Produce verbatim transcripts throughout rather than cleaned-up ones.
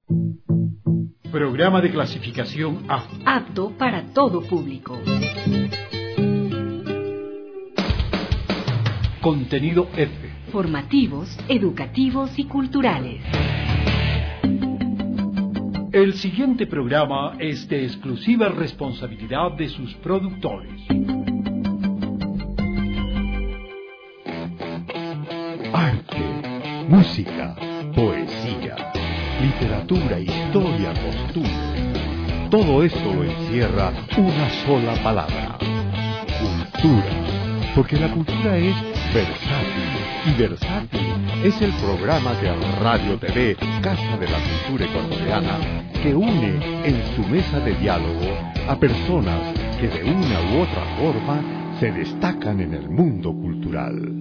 Programa de clasificación A. Apto para todo público. Contenido F. Formativos, educativos y culturales. El siguiente programa es de exclusiva responsabilidad de sus productores. Arte, música, poesía, literatura, historia, costumbre. Todo esto lo encierra una sola palabra: cultura. Porque la cultura es versátil, y Versátil es el programa de Radio T V Casa de la Cultura Ecuatoriana que une en su mesa de diálogo a personas que de una u otra forma se destacan en el mundo cultural.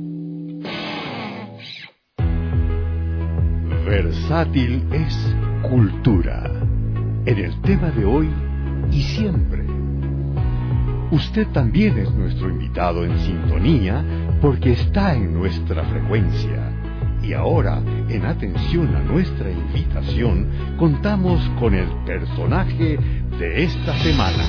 Versátil es cultura, en el tema de hoy y siempre. Usted también es nuestro invitado en sintonía porque está en nuestra frecuencia. Y ahora, en atención a nuestra invitación, contamos con el personaje de esta semana.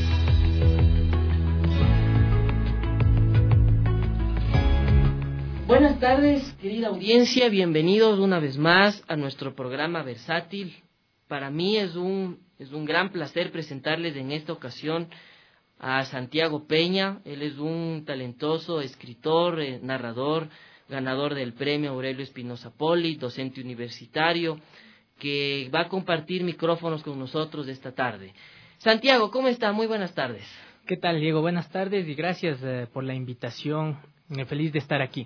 Buenas tardes, querida audiencia, bienvenidos una vez más a nuestro programa Versátil. Para mí es un, es un gran placer presentarles en esta ocasión a Santiago Peña. Él es un talentoso escritor, eh, narrador, ganador del premio Aurelio Espinosa Poli, docente universitario, que va a compartir micrófonos con nosotros esta tarde. Santiago, ¿cómo está? Muy buenas tardes. ¿Qué tal, Diego? Buenas tardes y gracias eh, por la invitación. Eh, feliz de estar aquí.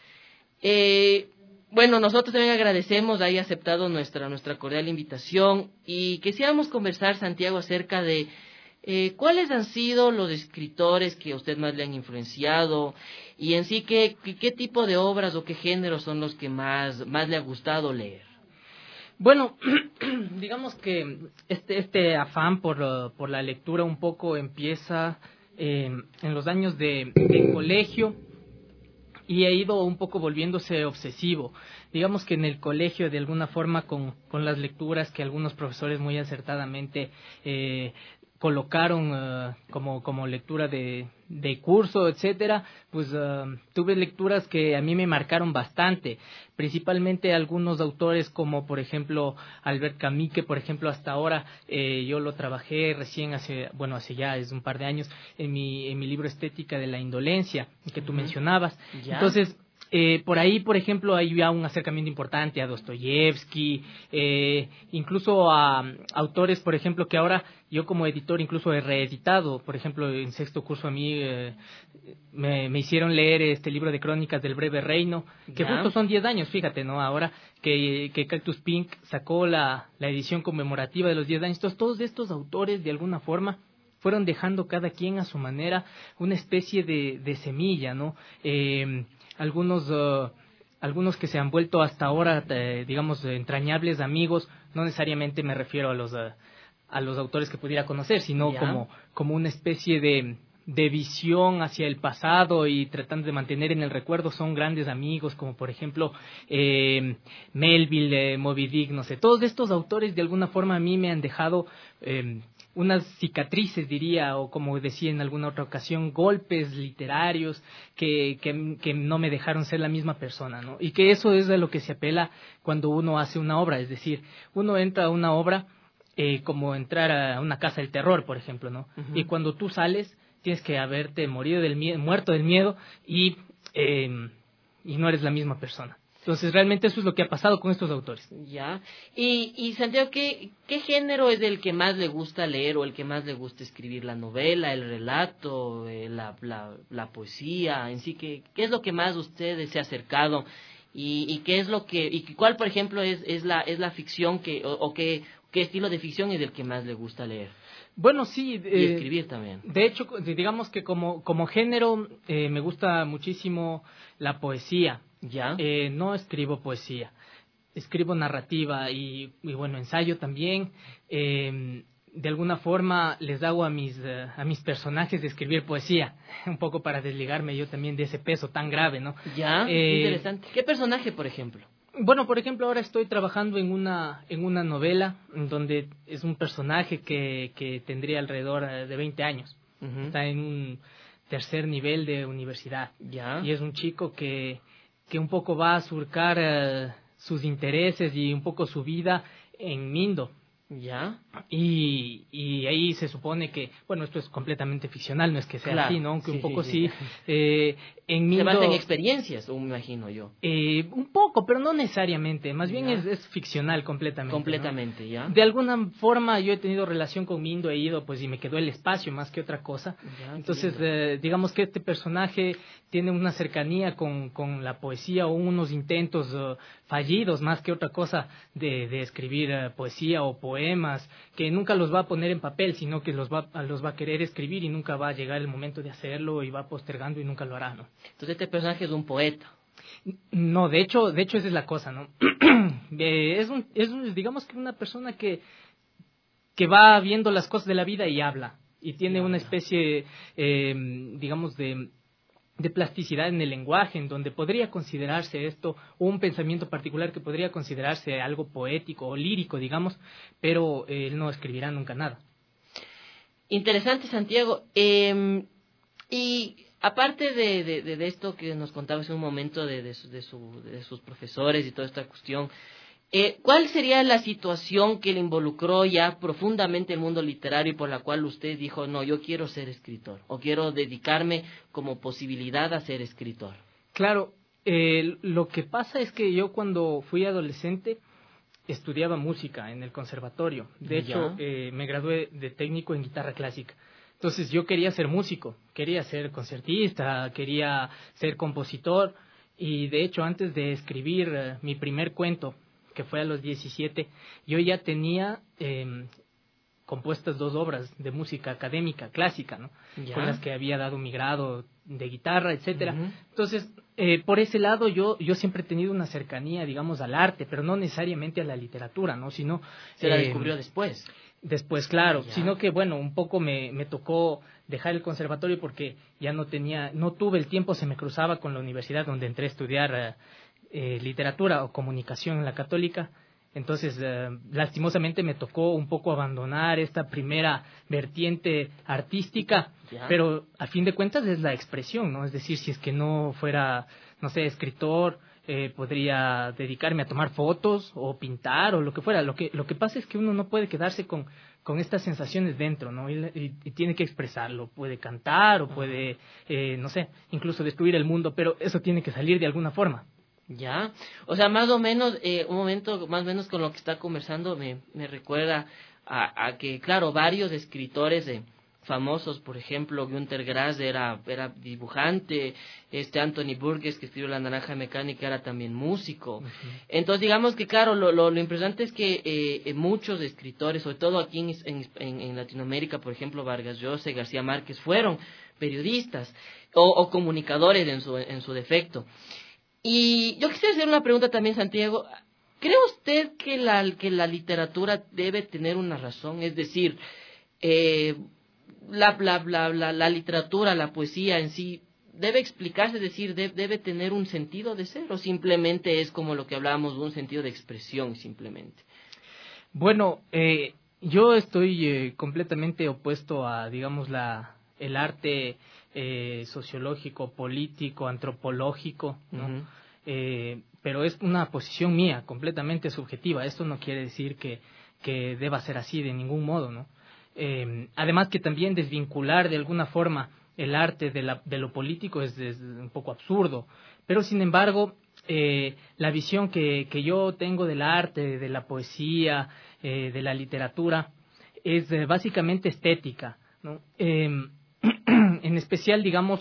Eh, bueno, nosotros también agradecemos haya aceptado nuestra, nuestra cordial invitación y quisiéramos conversar, Santiago, acerca de Eh, ¿cuáles han sido los escritores que a usted más le han influenciado? Y en sí, ¿qué, qué, qué tipo de obras o qué géneros son los que más, más le ha gustado leer? Bueno, digamos que este, este afán por, uh, por la lectura un poco empieza eh, en los años de, de colegio y ha ido un poco volviéndose obsesivo. Digamos que en el colegio, de alguna forma, con, con las lecturas que algunos profesores muy acertadamente eh, colocaron uh, como, como lectura de, de curso, etcétera, pues uh, tuve lecturas que a mí me marcaron bastante, principalmente algunos autores como, por ejemplo, Albert Camus, que, por ejemplo, hasta ahora eh, yo lo trabajé recién hace, bueno, hace ya es un par de años, en mi, en mi libro Estética de la Indolencia, que tú uh-huh. mencionabas. ¿Ya? Entonces, Eh, por ahí, por ejemplo, hay ya un acercamiento importante a Dostoyevsky, eh, incluso a, a autores, por ejemplo, que ahora yo como editor incluso he reeditado. Por ejemplo, en sexto curso a mí eh, me, me hicieron leer este libro de crónicas del breve reino, que justo son diez años, fíjate, ¿no? Ahora que, que Cactus Pink sacó la, la edición conmemorativa de los diez años. Entonces, todos estos autores, de alguna forma, fueron dejando cada quien a su manera una especie de, de semilla, ¿no? Eh, algunos uh, algunos que se han vuelto hasta ahora, eh, digamos, entrañables amigos, no necesariamente me refiero a los uh, a los autores que pudiera conocer, sino yeah. como como una especie de de visión hacia el pasado y tratando de mantener en el recuerdo. Son grandes amigos, como por ejemplo eh, Melville, eh, Moby Dick, no sé. Todos estos autores de alguna forma a mí me han dejado eh, unas cicatrices, diría, o como decía en alguna otra ocasión, golpes literarios que, que, que no me dejaron ser la misma persona, ¿no? Y que eso es a lo que se apela cuando uno hace una obra, es decir, uno entra a una obra eh, como entrar a una casa del terror, por ejemplo, ¿no? Uh-huh. Y cuando tú sales, tienes que haberte morido del miedo, muerto del miedo y, eh, y no eres la misma persona. Entonces, realmente eso es lo que ha pasado con estos autores. Ya. Y, y Santiago, ¿qué, ¿qué género es el que más le gusta leer o el que más le gusta escribir? ¿La novela, el relato, eh, la, la, la poesía? En sí, ¿qué, ¿qué es lo que más ustedes se ha acercado? Y, y qué es lo que, y cuál, por ejemplo, es, es la, es la ficción que, o, o qué, qué estilo de ficción es el que más le gusta leer? Bueno, sí. Eh, y escribir también. De hecho, digamos que como, como género eh, me gusta muchísimo la poesía. ¿Ya? Eh, no escribo poesía, escribo narrativa y, y bueno, ensayo también. Eh, de alguna forma les hago a mis, uh, a mis personajes de escribir poesía, un poco para desligarme yo también de ese peso tan grave, ¿no? Ya, eh, interesante. ¿Qué personaje, por ejemplo? Bueno, por ejemplo, ahora estoy trabajando en una en una novela en donde es un personaje que, que tendría alrededor de veinte años. Uh-huh. Está en un tercer nivel de universidad. Ya. Y es un chico que, que un poco va a surcar uh, sus intereses y un poco su vida en Mindo. Ya. Y, y ahí se supone que, bueno, esto es completamente ficcional, no es que sea claro, así, ¿no? Aunque sí, un poco sí. sí. Eh, en Mindo, se basa en experiencias, me imagino yo. Eh, un poco, pero no necesariamente. Más bien es, es ficcional completamente. Completamente, ¿no? ya. De alguna forma yo he tenido relación con Mindo, he ido, pues, y me quedó el espacio más que otra cosa. Ya, entonces, eh, digamos que este personaje tiene una cercanía con, con la poesía o unos intentos uh, fallidos más que otra cosa de, de escribir uh, poesía o poemas, que nunca los va a poner en papel, sino que los va, los va a querer escribir y nunca va a llegar el momento de hacerlo y va postergando y nunca lo hará, ¿no? Entonces este personaje es un poeta. No, de hecho, de hecho esa es la cosa, ¿no? eh, es, un, es un, digamos que una persona que, que va viendo las cosas de la vida y habla, y tiene una especie, eh, digamos, de... de plasticidad en el lenguaje, en donde podría considerarse esto un pensamiento particular que podría considerarse algo poético o lírico, digamos, pero eh, él no escribirá nunca nada. Interesante, Santiago. Eh, y aparte de, de, de esto que nos contaba hace un momento de, de, su, de, su, de sus profesores y toda esta cuestión, Eh, ¿cuál sería la situación que le involucró ya profundamente el mundo literario y por la cual usted dijo, no, yo quiero ser escritor o quiero dedicarme como posibilidad a ser escritor? Claro, eh, lo que pasa es que yo cuando fui adolescente estudiaba música en el conservatorio. De hecho, eh, me gradué de técnico en guitarra clásica. Entonces yo quería ser músico, quería ser concertista, quería ser compositor y de hecho antes de escribir eh, mi primer cuento, que fue a los diecisiete, yo ya tenía eh, compuestas dos obras de música académica, clásica, ¿no? Ya. Con las que había dado mi grado de guitarra, etcétera. Uh-huh. Entonces, eh, por ese lado, yo yo siempre he tenido una cercanía, digamos, al arte, pero no necesariamente a la literatura, ¿no? Sino... ¿Se la eh, descubrió después? Después, claro. Ya. Sino que, bueno, un poco me, me tocó dejar el conservatorio porque ya no tenía, no tuve el tiempo, se me cruzaba con la universidad donde entré a estudiar... Eh, Eh, literatura o comunicación en la Católica. Entonces, eh, lastimosamente me tocó un poco abandonar esta primera vertiente artística, ¿ya? Pero a fin de cuentas es la expresión, ¿no? Es decir, si es que no fuera, no sé, escritor, eh, podría dedicarme a tomar fotos o pintar o lo que fuera. Lo que, lo que pasa es que uno no puede quedarse con, con estas sensaciones dentro, ¿no? Y, y, y tiene que expresarlo. Puede cantar o puede, eh, no sé, incluso destruir el mundo, pero eso tiene que salir de alguna forma. Ya, o sea, más o menos, eh, un momento, más o menos con lo que está conversando me, me recuerda a, a que, claro, varios escritores eh, famosos, por ejemplo, Günter Grass era, era dibujante, este Anthony Burgess, que escribió La Naranja Mecánica, era también músico. Uh-huh. Entonces, digamos que, claro, lo, lo, lo impresionante es que eh, muchos escritores, sobre todo aquí en, en, en Latinoamérica, por ejemplo, Vargas Llosa y García Márquez, fueron periodistas o, o comunicadores en su, en su defecto. Y yo quisiera hacer una pregunta también, Santiago. ¿Cree usted que la, que la literatura debe tener una razón? Es decir, eh, la, la, la, la, la literatura, la poesía en sí, ¿debe explicarse, es decir, de, debe tener un sentido de ser o simplemente es como lo que hablábamos, un sentido de expresión simplemente? Bueno, eh, yo estoy eh, completamente opuesto a, digamos, la el arte... Eh, sociológico, político, antropológico, ¿no? Uh-huh. Eh, pero es una posición mía, completamente subjetiva. Esto no quiere decir que, que deba ser así de ningún modo, ¿no? Eh, además que también desvincular de alguna forma el arte de, la, de lo político es, es un poco absurdo. Pero sin embargo, eh, la visión que, que yo tengo del arte, de la poesía, eh, de la literatura, es eh, básicamente estética, ¿no? Eh, en especial, digamos,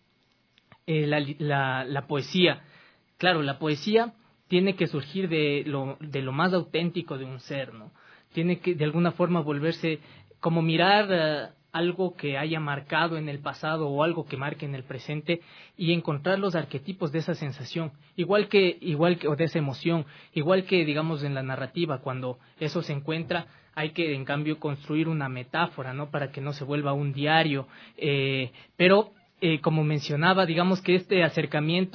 eh, la, la, la poesía. Claro, la poesía tiene que surgir de lo, de lo más auténtico de un ser, ¿no? Tiene que, de alguna forma, volverse como mirar uh, algo que haya marcado en el pasado o algo que marque en el presente y encontrar los arquetipos de esa sensación, igual que, igual que, o de esa emoción, igual que, digamos, en la narrativa, cuando eso se encuentra, hay que, en cambio, construir una metáfora, ¿no? Para que no se vuelva un diario. Eh, pero, eh, como mencionaba, digamos que este acercamiento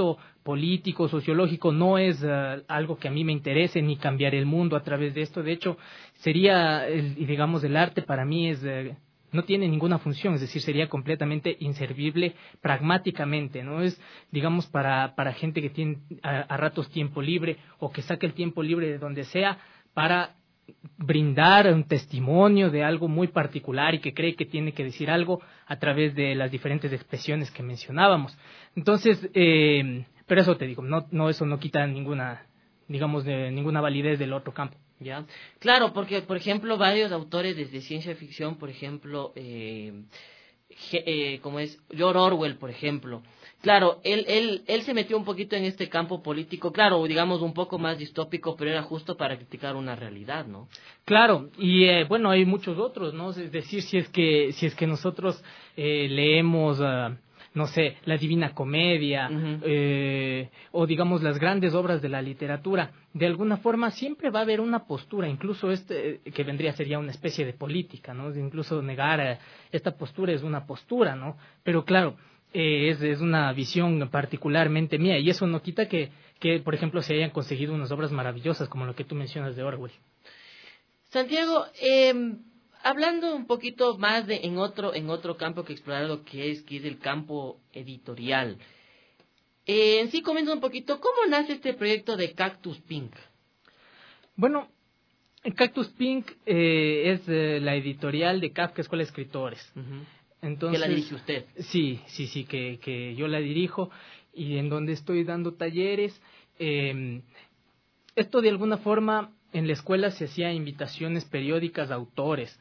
político, sociológico, no es uh, algo que a mí me interese ni cambiar el mundo a través de esto. De hecho, sería, el, digamos, el arte para mí es... Uh, no tiene ninguna función, es decir, sería completamente inservible pragmáticamente, ¿no? Es, digamos, para, para gente que tiene a, a ratos tiempo libre o que saque el tiempo libre de donde sea para brindar un testimonio de algo muy particular y que cree que tiene que decir algo a través de las diferentes expresiones que mencionábamos. Entonces, eh, pero eso te digo, no, no eso no quita ninguna, digamos, de, ninguna validez del otro campo. Ya, claro, porque por ejemplo varios autores desde ciencia ficción, por ejemplo, eh, eh, como es George Orwell, por ejemplo, claro, él él él se metió un poquito en este campo político, claro, digamos un poco más distópico, pero era justo para criticar una realidad, ¿no? Claro, y eh, bueno, hay muchos otros, ¿no? Es decir, si es que si es que nosotros eh, leemos uh, no sé, la Divina Comedia, uh-huh. eh, o digamos las grandes obras de la literatura, de alguna forma siempre va a haber una postura, incluso este que vendría sería una especie de política, ¿no? Incluso negar eh, esta postura es una postura, ¿no? Pero claro, eh, es, es una visión particularmente mía, y eso no quita que, que, por ejemplo, se hayan conseguido unas obras maravillosas como lo que tú mencionas de Orwell. Santiago, eh... hablando un poquito más de en otro en otro campo que explorar lo que es que es el campo editorial, eh, en sí comenta un poquito cómo nace este proyecto de Cactus Pink. Bueno, Cactus Pink eh, es eh, la editorial de Kafka Escuela de Escritores. Uh-huh. Entonces, ¿que la dirige usted? Sí, sí, sí, que que yo la dirijo y en donde estoy dando talleres. Eh, esto de alguna forma en la escuela se hacía invitaciones periódicas a autores.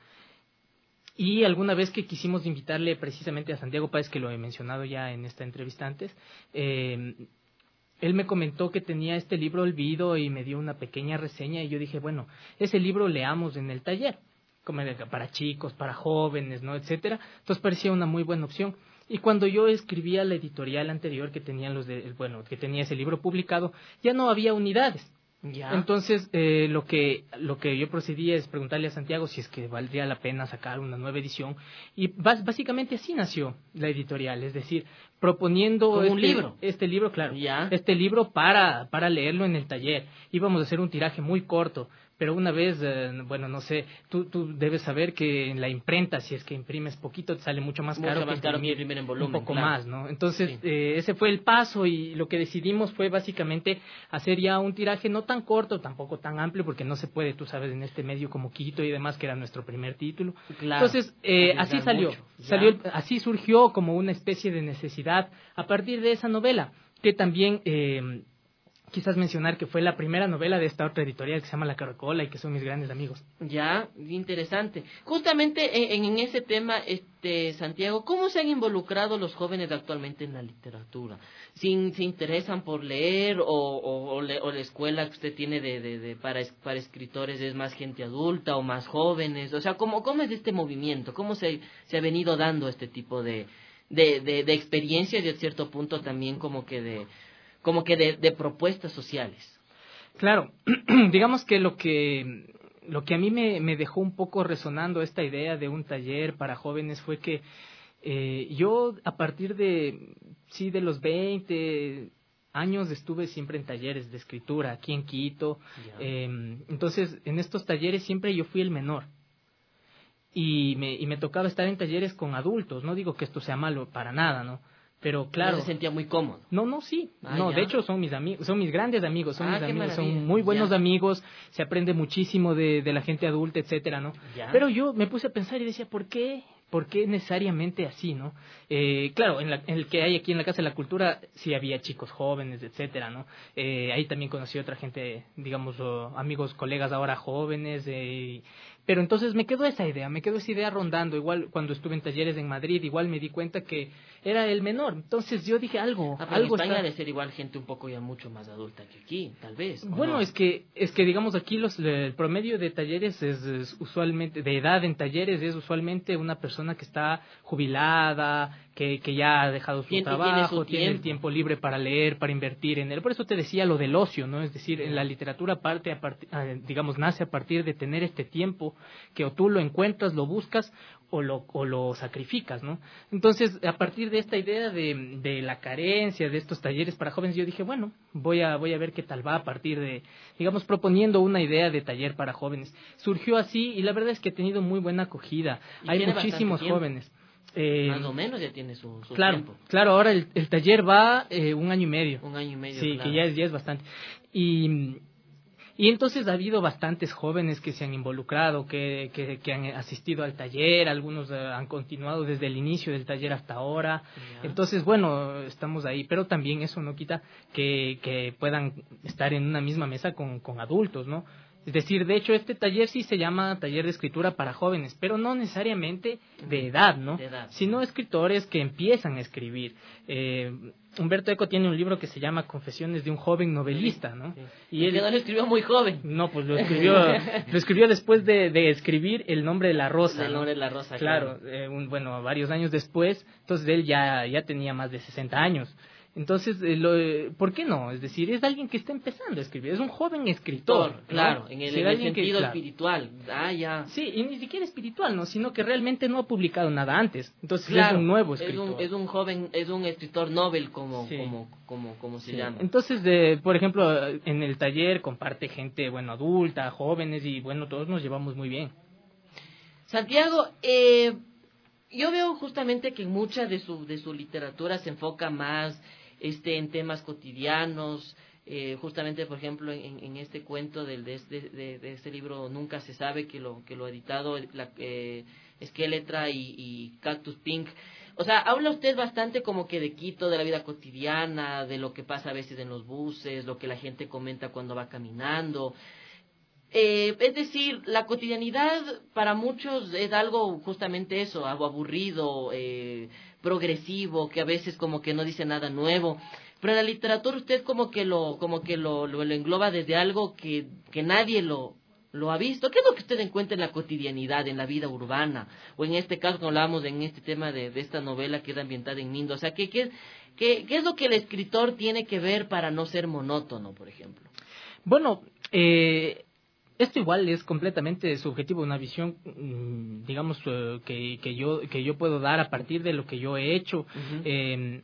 Y alguna vez que quisimos invitarle precisamente a Santiago Páez, que lo he mencionado ya en esta entrevista antes, eh, él me comentó que tenía este libro Olvido y me dio una pequeña reseña y yo dije, bueno, ese libro leamos en el taller, como para chicos, para jóvenes, ¿no?, etcétera. Entonces parecía una muy buena opción. Y cuando yo escribía la editorial anterior que tenían los de, bueno, que tenía ese libro publicado, ya no había unidades. Ya. Entonces, eh, lo que lo que yo procedí es preguntarle a Santiago si es que valdría la pena sacar una nueva edición. Y bas- básicamente así nació la editorial, es decir, proponiendo ¿Como este, un libro? este libro, claro, Ya. este libro para, para leerlo en el taller. Íbamos a hacer un tiraje muy corto, pero una vez, eh, bueno, no sé, tú, tú debes saber que en la imprenta, si es que imprimes poquito, te sale mucho más Mucho caro más que caro que imprimir imprimir en volumen, un poco claro. más, ¿no? Entonces, Sí. eh, ese fue el paso y lo que decidimos fue básicamente hacer ya un tiraje no tan corto, tampoco tan amplio, porque no se puede, tú sabes, en este medio como Quito y demás, que era nuestro primer título. Claro. Entonces, eh, Arriesgar así salió, mucho. Ya. salió el- así surgió como una especie de necesidad a partir de esa novela, que también... Eh, quizás mencionar que fue la primera novela de esta otra editorial que se llama La Caracola y que son mis grandes amigos. Ya, interesante. Justamente en, en ese tema, este Santiago, ¿cómo se han involucrado los jóvenes actualmente en la literatura? ¿Se, se interesan por leer o, o, o, le, o la escuela que usted tiene de, de, de para, para escritores es más gente adulta o más jóvenes? O sea, ¿cómo, cómo es este movimiento? ¿Cómo se, se ha venido dando este tipo de, de, de, de experiencias y a cierto punto también como que de... como que de, de propuestas sociales? Claro, digamos que lo que lo que a mí me, me dejó un poco resonando esta idea de un taller para jóvenes fue que eh, yo a partir de, sí, de los veinte años estuve siempre en talleres de escritura aquí en Quito. Eh, entonces, en estos talleres siempre yo fui el menor. Y me, y me tocaba estar en talleres con adultos. No digo que esto sea malo para nada, ¿no? Pero claro, ¿No se sentía muy cómodo? No, no, sí. Ah, no, ya. de hecho son mis amigos, son mis grandes amigos, son Ah, mis qué amigos, maravilla. son muy buenos Ya. amigos, se aprende muchísimo de, de la gente adulta, etcétera, ¿no? Ya. Pero yo me puse a pensar y decía, ¿por qué? ¿Por qué necesariamente así, no? Eh, claro, en, la, en el que hay aquí en la Casa de la Cultura sí había chicos jóvenes, etcétera, ¿no? Eh, ahí también conocí a otra gente, digamos, oh, amigos, colegas ahora jóvenes, eh, pero entonces me quedó esa idea, me quedó esa idea rondando. Igual cuando estuve en talleres en Madrid, igual me di cuenta que era el menor. Entonces yo dije algo, Ah, pero algo en España está... debe ser igual gente un poco ya mucho más adulta que aquí, tal vez. ¿o Bueno, no? es que es que digamos aquí los el promedio de talleres es, es usualmente de edad en talleres es usualmente una persona que está jubilada, que que ya ha dejado su Tiene- tiene trabajo, su tiene el tiempo. tiempo libre para leer, para invertir en él. Por eso te decía lo del ocio, ¿no? Es decir, en la literatura parte a partir, digamos nace a partir de tener este tiempo algo que o tú lo encuentras, lo buscas o lo, o lo sacrificas, ¿no? Entonces, a partir de esta idea de, de la carencia de estos talleres para jóvenes, yo dije, bueno, voy a, voy a ver qué tal va a partir de, digamos, proponiendo una idea de taller para jóvenes. Surgió así y la verdad es que ha tenido muy buena acogida. Hay muchísimos jóvenes. Eh, Más o menos ya tiene su, su claro, tiempo. Claro, ahora el, el taller va eh, un año y medio. Un año y medio, Sí, claro. que ya es, ya es bastante. Y... Y entonces ha habido bastantes jóvenes que se han involucrado, que, que, que han asistido al taller, algunos uh, han continuado desde el inicio del taller hasta ahora. Yeah. Entonces, bueno, estamos ahí, pero también eso no quita que, que puedan estar en una misma mesa con, con adultos, ¿no? Es decir, de hecho, este taller sí se llama taller de escritura para jóvenes, pero no necesariamente de edad, ¿no? De edad. Sino escritores que empiezan a escribir. Eh, Humberto Eco tiene un libro que se llama Confesiones de un joven novelista, ¿no? Sí. Y él no lo escribió muy joven. No, pues lo escribió lo escribió después de, de escribir El nombre de la rosa. El nombre de la rosa, claro. claro. Eh, un, bueno, varios años después, entonces él ya, ya tenía más de sesenta años. Entonces, eh, lo, eh, ¿por qué no? Es decir, es alguien que está empezando a escribir, es un joven escritor, ¿no? Claro, en el, sí, en el sentido que, claro. espiritual. Ah, ya. Sí, y ni siquiera espiritual, ¿no? Sino que realmente no ha publicado nada antes. Entonces, claro, es un nuevo escritor. Es un, es un joven, es un escritor novel, como, sí. como, como, como se sí. llama. Entonces, de, por ejemplo, en el taller comparte gente, bueno, adulta, jóvenes, y bueno, todos nos llevamos muy bien. Santiago, eh, yo veo justamente que en mucha de su, de su literatura se enfoca más este en temas cotidianos, eh, justamente por ejemplo en, en este cuento del de este de, de este libro Nunca se sabe, que lo que lo ha editado la eh, Skeletra y, y Cactus Pink. O sea, habla usted bastante como que de Quito, de la vida cotidiana, de lo que pasa a veces en los buses, lo que la gente comenta cuando va caminando. Eh, es decir, la cotidianidad para muchos es algo justamente eso, algo aburrido, eh, progresivo, que a veces como que no dice nada nuevo. Pero en la literatura usted como que lo como que lo, lo, lo engloba desde algo que, que nadie lo, lo ha visto. ¿Qué es lo que usted encuentra en la cotidianidad, en la vida urbana? O en este caso, cuando hablábamos en este tema de, de esta novela que es ambientada en Mindo. O sea, ¿qué, qué, qué, ¿qué es lo que el escritor tiene que ver para no ser monótono, por ejemplo? Bueno, eh... esto igual es completamente subjetivo, una visión, digamos, uh, que, que yo que yo puedo dar a partir de lo que yo he hecho. Uh-huh. Eh,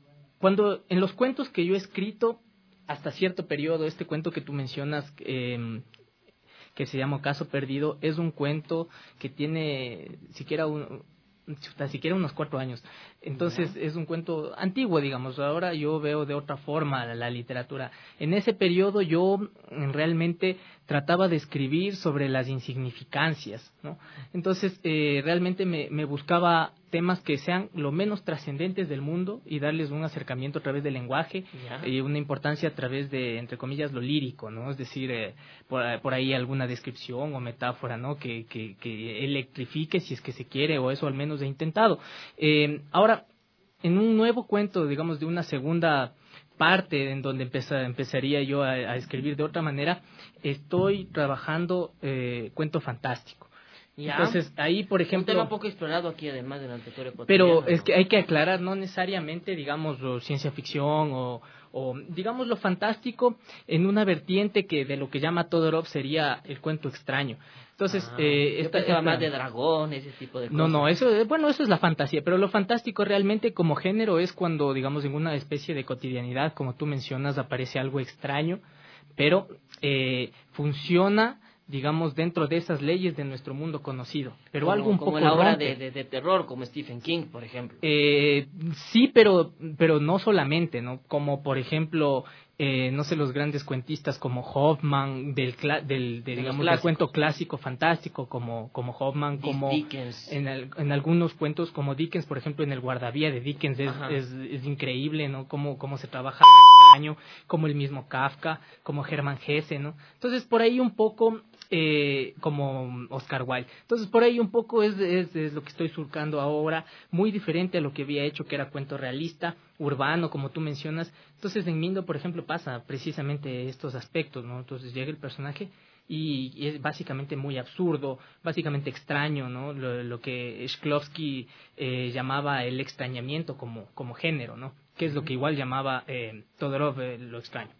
cuando en los cuentos que yo he escrito hasta cierto periodo, este cuento que tú mencionas, eh, que se llama Caso Perdido, es un cuento que tiene siquiera un Ni siquiera unos cuatro años. Entonces, yeah. es un cuento antiguo, digamos. Ahora yo veo de otra forma la, la literatura. En ese periodo yo realmente trataba de escribir sobre las insignificancias, ¿no? Entonces, eh, realmente me, me buscaba temas que sean lo menos trascendentes del mundo y darles un acercamiento a través del lenguaje, yeah. y una importancia a través de, entre comillas, lo lírico, ¿no? Es decir, eh, por, por ahí alguna descripción o metáfora, ¿no? Que, que, que electrifique, si es que se quiere, o eso al menos he intentado. Eh, ahora, en un nuevo cuento, digamos, de una segunda parte en donde empeza, empezaría yo a, a escribir de otra manera, estoy trabajando eh, cuento fantástico. Ya. Entonces, ahí, por ejemplo... Un tema poco explorado aquí, además del territorio cotidiano. Pero ¿no? es que hay que aclarar, no necesariamente, digamos, lo ciencia ficción o, o, digamos, lo fantástico en una vertiente que de lo que llama Todorov sería el cuento extraño. Entonces, ah, eh, esta, esta más de dragones, ese tipo de cosas. No, no, eso, bueno, eso es la fantasía, pero lo fantástico realmente como género es cuando, digamos, en una especie de cotidianidad, como tú mencionas, aparece algo extraño, pero eh, funciona, digamos, dentro de esas leyes de nuestro mundo conocido. Pero como, algo un como poco la obra rompe. de, de, de terror, como Stephen King, por ejemplo. Eh, sí, pero, pero no solamente, ¿no? Como, por ejemplo... Eh, no sé, los grandes cuentistas como Hoffman, del, cla- del de, digamos, del cuento clásico fantástico como, como Hoffman, como Dickens. En, el, en algunos cuentos como Dickens, por ejemplo, en El Guardavía de Dickens es, es, es increíble, ¿no? Cómo, cómo se trabaja lo extraño, como el mismo Kafka, como Hermann Hesse, ¿no? Entonces, por ahí un poco, eh, como Oscar Wilde. Entonces, por ahí un poco es, es, es lo que estoy surcando ahora, muy diferente a lo que había hecho, que era cuento realista, urbano, como tú mencionas. Entonces, en Mindo, por ejemplo, pasa precisamente estos aspectos, ¿no? Entonces llega el personaje y, y es básicamente muy absurdo, básicamente extraño, ¿no? Lo, lo que Shklovsky eh, llamaba el extrañamiento como, como género, ¿no? Que es lo que igual llamaba eh, Todorov eh, lo extraño.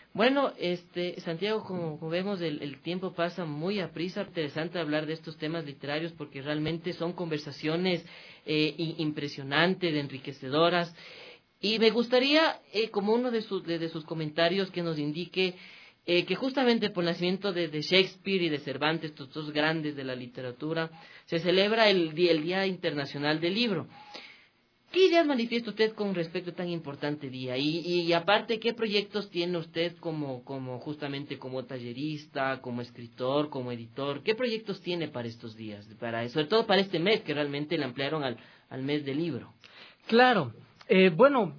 Bueno, este Santiago, como, como vemos, el, el tiempo pasa muy aprisa. Interesante hablar de estos temas literarios porque realmente son conversaciones eh, impresionantes, enriquecedoras. Y me gustaría, eh, como uno de sus, de, de sus comentarios, que nos indique eh, que justamente por el nacimiento de, de Shakespeare y de Cervantes, estos dos grandes de la literatura, se celebra el Día, el Día Internacional del Libro. ¿Qué ideas manifiesta usted con respecto a tan importante día? Y, y, y aparte, ¿qué proyectos tiene usted como, como justamente como tallerista, como escritor, como editor? ¿Qué proyectos tiene para estos días? Para, sobre todo para este mes, que realmente le ampliaron al, al mes del libro. Claro. Eh, bueno,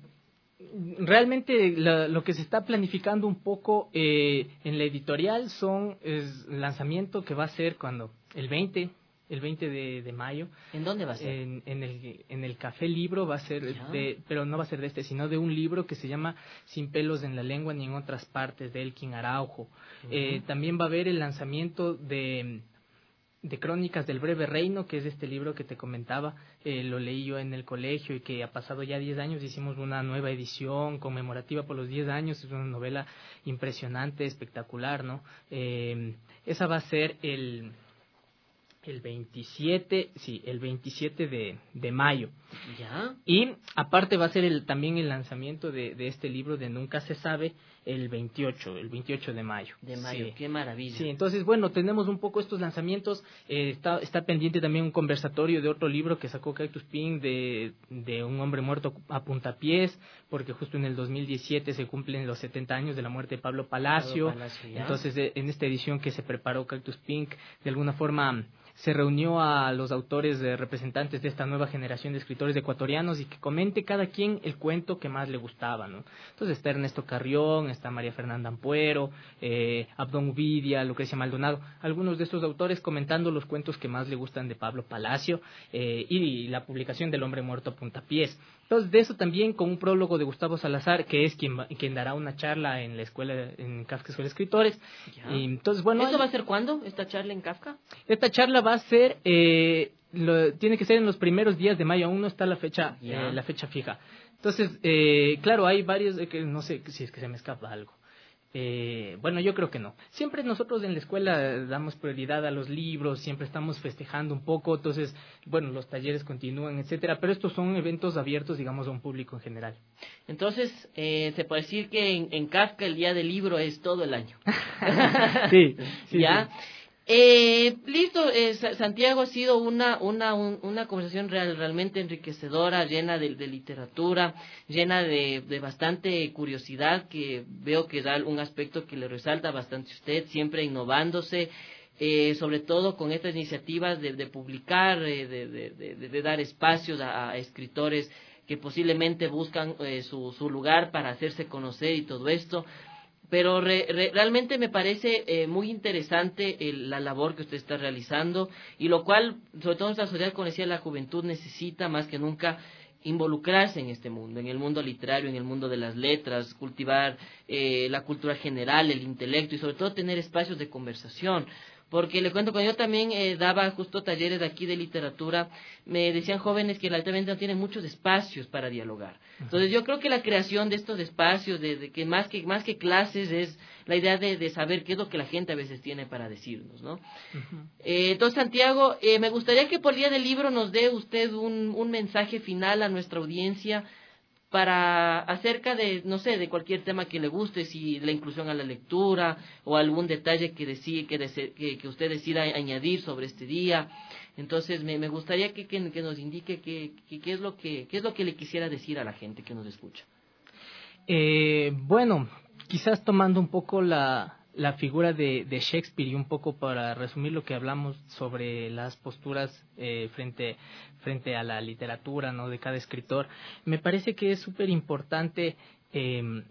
realmente la, lo que se está planificando un poco eh, en la editorial son es lanzamiento que va a ser cuando el veinte el veinte de, de mayo. ¿En dónde va a ser? En, en, el, en el Café Libro va a ser, de, pero no va a ser de este, sino de un libro que se llama Sin pelos en la lengua ni en otras partes, de Elkin Araujo. Uh-huh. Eh, también va a haber el lanzamiento de, de Crónicas del Breve Reino, que es este libro que te comentaba, eh, lo leí yo en el colegio y que ha pasado ya diez años, hicimos una nueva edición conmemorativa por los diez años, es una novela impresionante, espectacular, ¿no? Eh, esa va a ser el... El veintisiete, sí, el veintisiete de, de mayo. ¿Ya? Y aparte va a ser el, también el lanzamiento de, de este libro de Nunca se sabe el veintiocho, el veintiocho de mayo. De mayo, sí. Qué maravilla. Sí, entonces, bueno, tenemos un poco estos lanzamientos. Eh, está, está pendiente también un conversatorio de otro libro que sacó Cactus Pink de, de un hombre muerto a puntapiés, porque justo en el dos mil diecisiete se cumplen los setenta años de la muerte de Pablo Palacio. Pablo Palacio, entonces, eh, en esta edición que se preparó Cactus Pink, de alguna forma se reunió a los autores de representantes de esta nueva generación de escritores ecuatorianos y que comente cada quien el cuento que más le gustaba, ¿no? Entonces está Ernesto Carrión, está María Fernanda Ampuero, eh, Abdón Uvidia, Lucrecia Maldonado, algunos de estos autores comentando los cuentos que más le gustan de Pablo Palacio eh, y la publicación del Hombre Muerto a Puntapiés. Entonces, de eso también con un prólogo de Gustavo Salazar, que es quien, quien dará una charla en la escuela, en Kafka Escuela de Escritores. Y entonces, bueno, ¿esto va a ser cuándo, esta charla en Kafka? Esta charla va a ser, eh, lo, tiene que ser en los primeros días de mayo, aún no está la fecha, eh, la fecha fija. Entonces, eh, claro, hay varios, eh, que no sé si es que se me escapa algo. Eh, bueno, yo creo que no. Siempre nosotros en la escuela damos prioridad a los libros, siempre estamos festejando un poco, entonces, bueno, los talleres continúan, etcétera, pero estos son eventos abiertos, digamos, a un público en general. Entonces, eh, se puede decir que en, en Kafka el Día del Libro es todo el año. Sí, sí. ¿Ya? Sí. Eh, listo, eh, Santiago, ha sido una una un, una conversación real, realmente enriquecedora, llena de, de literatura, llena de, de bastante curiosidad, que veo que da un aspecto que le resalta bastante a usted, siempre innovándose, eh, sobre todo con estas iniciativas de, de publicar, eh, de, de, de, de dar espacios a, a escritores que posiblemente buscan eh, su, su lugar para hacerse conocer y todo esto. Pero re, re, realmente me parece eh, muy interesante el, la labor que usted está realizando, y lo cual, sobre todo nuestra sociedad, como decía, la juventud necesita más que nunca involucrarse en este mundo, en el mundo literario, en el mundo de las letras, cultivar eh, la cultura general, el intelecto y sobre todo tener espacios de conversación. Porque le cuento, cuando yo también eh, daba justo talleres de aquí de literatura, me decían jóvenes que lamentablemente no tienen muchos espacios para dialogar. Entonces yo creo que la creación de estos espacios, de, de que más que más que clases, es la idea de, de saber qué es lo que la gente a veces tiene para decirnos, ¿no? Uh-huh. eh, entonces, Santiago, eh, me gustaría que por Día del Libro nos dé usted un, un mensaje final a nuestra audiencia para acerca de, no sé, de cualquier tema que le guste, si la inclusión a la lectura o algún detalle que decide, que, dese, que, que usted decida añadir sobre este día. Entonces, me, me gustaría que, que, que nos indique qué que, que es lo que qué es lo que le quisiera decir a la gente que nos escucha. Eh, bueno, quizás tomando un poco la la figura de, de Shakespeare y un poco para resumir lo que hablamos sobre las posturas eh, frente frente a la literatura, ¿no?, de cada escritor, me parece que es súper importante eh,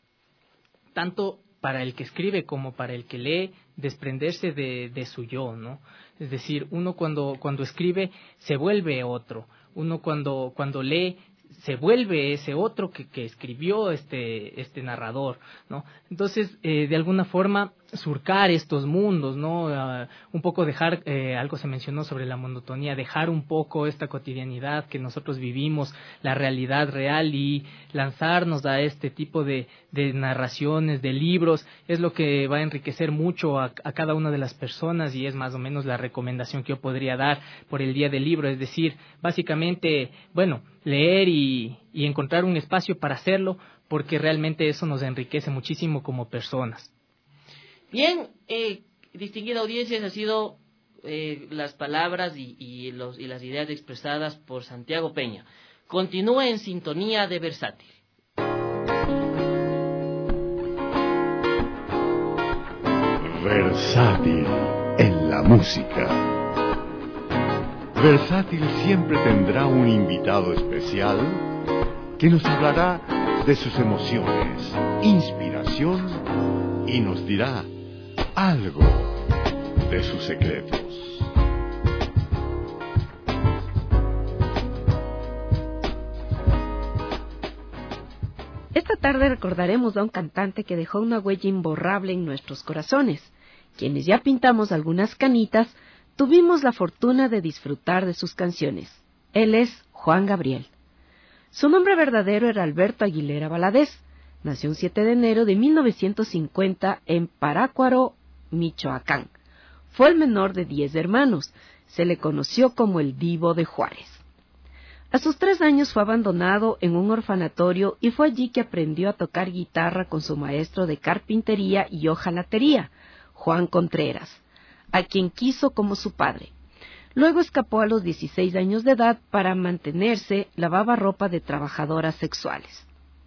tanto para el que escribe como para el que lee desprenderse de, de su yo, ¿no? Es decir, uno cuando cuando escribe se vuelve otro, uno cuando cuando lee se vuelve ese otro que, que escribió este este narrador, ¿no? Entonces, eh, de alguna forma, surcar estos mundos, ¿no? Uh, un poco dejar, eh, algo se mencionó sobre la monotonía, dejar un poco esta cotidianidad que nosotros vivimos, la realidad real, y lanzarnos a este tipo de, de narraciones, de libros, es lo que va a enriquecer mucho a, a cada una de las personas, y es más o menos la recomendación que yo podría dar por el Día del Libro, es decir, básicamente, bueno, leer y, y encontrar un espacio para hacerlo, porque realmente eso nos enriquece muchísimo como personas. Bien, eh, distinguida audiencia, esas han sido eh, las palabras y, y, los, y las ideas expresadas por Santiago Peña. Continúa en sintonía de Versátil. Versátil en la música. Versátil siempre tendrá un invitado especial que nos hablará de sus emociones, inspiración, y nos dirá algo de sus secretos. Esta tarde recordaremos a un cantante que dejó una huella imborrable en nuestros corazones. Quienes ya pintamos algunas canitas, tuvimos la fortuna de disfrutar de sus canciones. Él es Juan Gabriel. Su nombre verdadero era Alberto Aguilera Valadez. Nació el siete de enero de mil novecientos cincuenta en Parácuaro, Michoacán. Fue el menor de diez hermanos. Se le conoció como el Divo de Juárez. A sus tres años fue abandonado en un orfanatorio y fue allí que aprendió a tocar guitarra con su maestro de carpintería y hojalatería, Juan Contreras, a quien quiso como su padre. Luego escapó a los dieciséis años de edad para mantenerse, lavaba ropa de trabajadoras sexuales.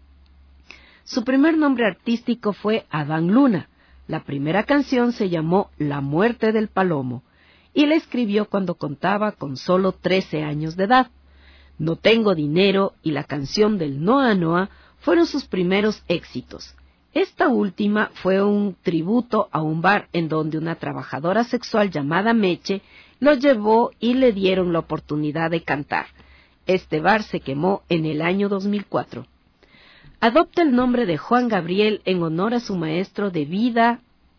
Su primer nombre artístico fue Adán Luna. La primera canción se llamó La muerte del palomo y la escribió cuando contaba con solo trece años de edad. No tengo dinero y la canción del Noa Noa fueron sus primeros éxitos. Esta última fue un tributo a un bar en donde una trabajadora sexual llamada Meche lo llevó y le dieron la oportunidad de cantar. Este bar se quemó en el año dos mil cuatro. Adopta el nombre de Juan Gabriel en honor a su maestro de vida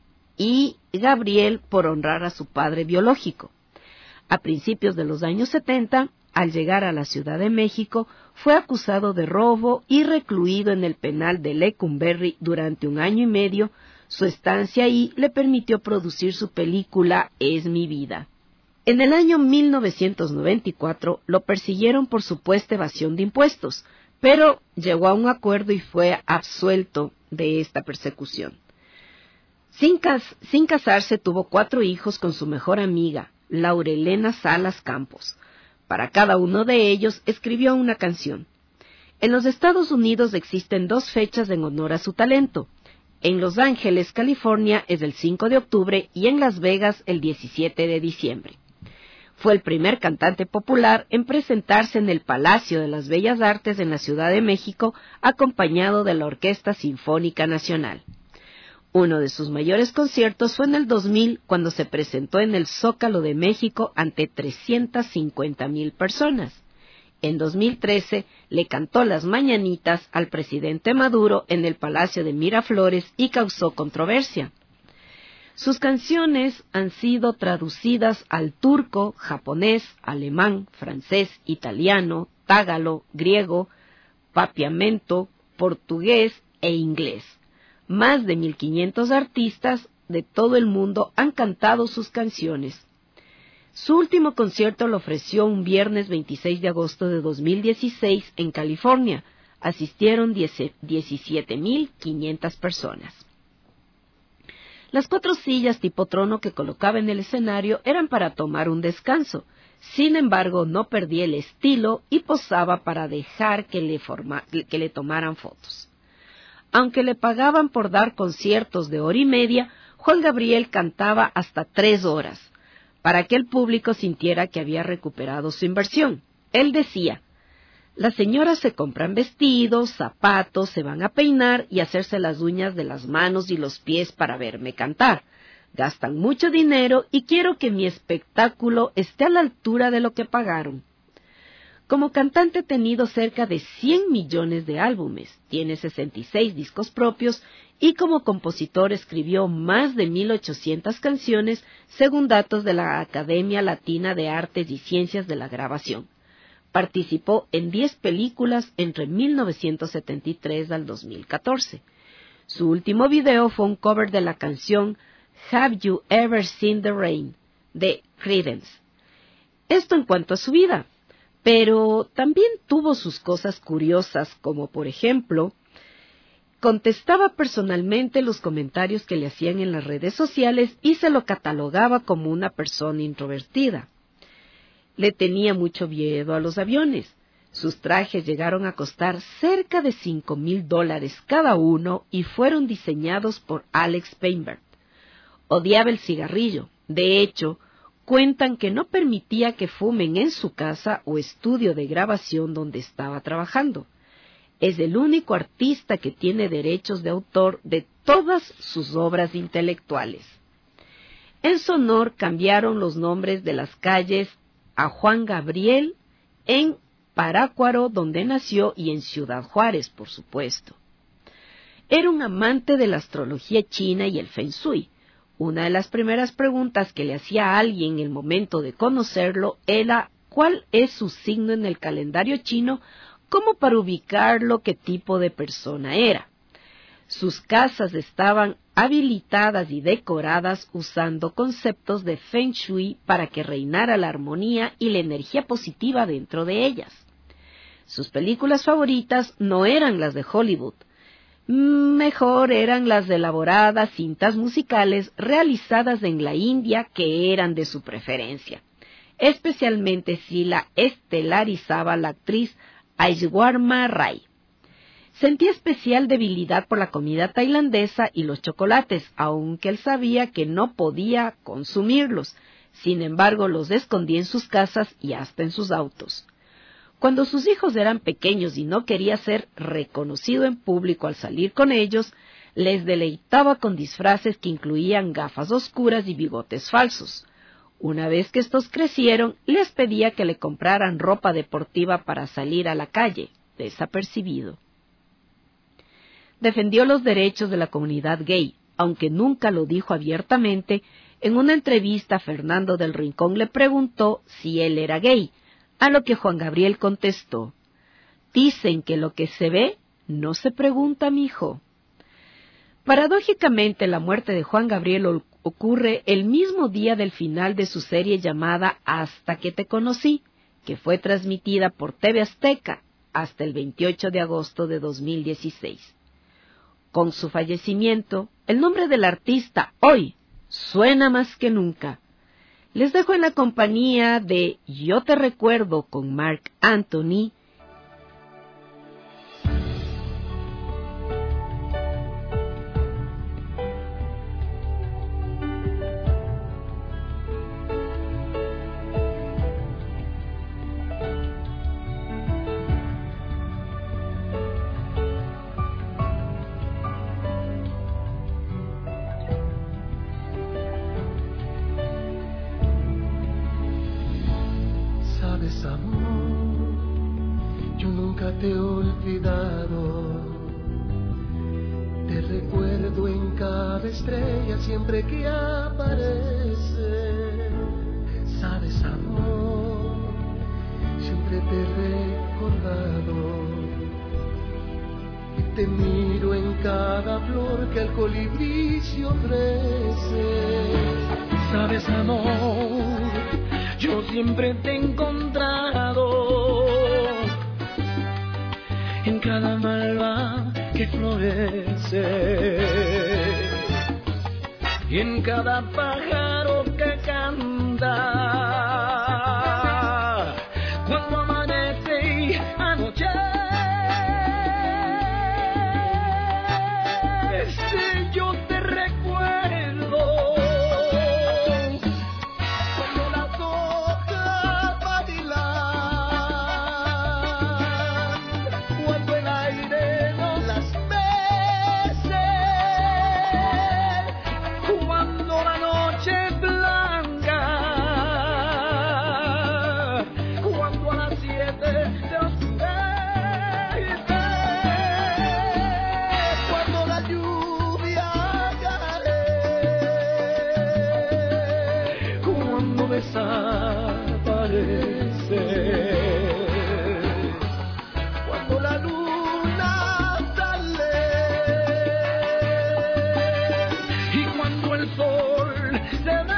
y Gabriel por honrar a su padre biológico. A principios de los años setenta, al llegar a la Ciudad de México, fue acusado de robo y recluido en el penal de Lecumberri durante un año y medio. Su estancia ahí le permitió producir su película Es mi vida. En el año mil novecientos noventa y cuatro lo persiguieron por supuesta evasión de impuestos, pero llegó a un acuerdo y fue absuelto de esta persecución. Sin, cas- sin casarse tuvo cuatro hijos con su mejor amiga, Laurelena Salas Campos. Para cada uno de ellos escribió una canción. En los Estados Unidos existen dos fechas en honor a su talento. En Los Ángeles, California, es el cinco de octubre y en Las Vegas el diecisiete de diciembre. Fue el primer cantante popular en presentarse en el Palacio de las Bellas Artes en la Ciudad de México, acompañado de la Orquesta Sinfónica Nacional. Uno de sus mayores conciertos fue en el dos mil, cuando se presentó en el Zócalo de México ante trescientas cincuenta mil personas. En dos mil trece le cantó las mañanitas al presidente Maduro en el Palacio de Miraflores y causó controversia. Sus canciones han sido traducidas al turco, japonés, alemán, francés, italiano, tágalo, griego, papiamento, portugués e inglés. Más de mil quinientos artistas de todo el mundo han cantado sus canciones. Su último concierto lo ofreció un viernes veintiséis de agosto de dos mil dieciséis en California. Asistieron diecisiete mil quinientas personas. Las cuatro sillas tipo trono que colocaba en el escenario eran para tomar un descanso. Sin embargo, no perdía el estilo y posaba para dejar que le, forma, que le tomaran fotos. Aunque le pagaban por dar conciertos de hora y media, Juan Gabriel cantaba hasta tres horas, para que el público sintiera que había recuperado su inversión. Él decía: las señoras se compran vestidos, zapatos, se van a peinar y hacerse las uñas de las manos y los pies para verme cantar. Gastan mucho dinero y quiero que mi espectáculo esté a la altura de lo que pagaron. Como cantante ha tenido cerca de cien millones de álbumes, tiene sesenta y seis discos propios y como compositor escribió más de mil ochocientas canciones, según datos de la Academia Latina de Artes y Ciencias de la Grabación. Participó en diez películas entre mil novecientos setenta y tres al dos mil catorce. Su último video fue un cover de la canción Have You Ever Seen the Rain de Creedence. Esto en cuanto a su vida. Pero también tuvo sus cosas curiosas, como por ejemplo, contestaba personalmente los comentarios que le hacían en las redes sociales y se lo catalogaba como una persona introvertida. Le tenía mucho miedo a los aviones. Sus trajes llegaron a costar cerca de cinco mil dólares cada uno y fueron diseñados por Alex Painberg. Odiaba el cigarrillo. De hecho, cuentan que no permitía que fumen en su casa o estudio de grabación donde estaba trabajando. Es el único artista que tiene derechos de autor de todas sus obras intelectuales. En su honor cambiaron los nombres de las calles a Juan Gabriel en Parácuaro, donde nació, y en Ciudad Juárez, por supuesto. Era un amante de la astrología china y el Feng Shui. Una de las primeras preguntas que le hacía a alguien en el momento de conocerlo era cuál es su signo en el calendario chino, como para ubicarlo qué tipo de persona era. Sus casas estaban habilitadas y decoradas usando conceptos de Feng Shui para que reinara la armonía y la energía positiva dentro de ellas. Sus películas favoritas no eran las de Hollywood. Mejor eran las elaboradas cintas musicales realizadas en la India, que eran de su preferencia, especialmente si la estelarizaba la actriz Aishwarya Rai. Sentía especial debilidad por la comida tailandesa y los chocolates, aunque él sabía que no podía consumirlos. Sin embargo, los escondía en sus casas y hasta en sus autos. Cuando sus hijos eran pequeños y no quería ser reconocido en público al salir con ellos, les deleitaba con disfraces que incluían gafas oscuras y bigotes falsos. Una vez que estos crecieron, les pedía que le compraran ropa deportiva para salir a la calle, desapercibido. Defendió los derechos de la comunidad gay, aunque nunca lo dijo abiertamente. En una entrevista, Fernando del Rincón le preguntó si él era gay, a lo que Juan Gabriel contestó: «Dicen que lo que se ve no se pregunta, mijo». Paradójicamente, la muerte de Juan Gabriel ocurre el mismo día del final de su serie llamada Hasta que te conocí, que fue transmitida por T V Azteca hasta el veintiocho de agosto de dos mil dieciséis. Con su fallecimiento, el nombre del artista hoy suena más que nunca. Les dejo en la compañía de Yo te recuerdo con Marc Anthony. Te he olvidado, te recuerdo en cada estrella siempre que aparece. Sabes, amor, siempre te he recordado y te miro en cada flor que al colibrí se ofrece. Sabes, amor, yo siempre te he encontrado en cada malva que florece y en cada pájaro que canta cuando amanece y anochece. Yo te recuerdo cuando las hojas vacilan, cuando el aire no las mece, cuando la noche amanecer. Cuando la luna sale y cuando el sol se ve,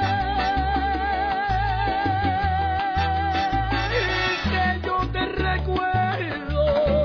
que yo te recuerdo.